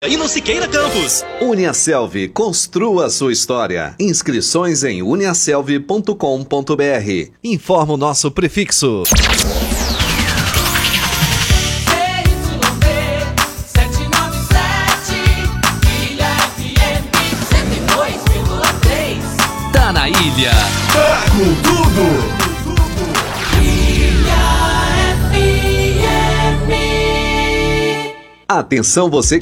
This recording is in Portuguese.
E no Siqueira Campos. Uniaselv, construa sua história. Inscrições em uniaselv.com.br. Informa o nosso prefixo. Tá na ilha. Tá com tudo. Atenção você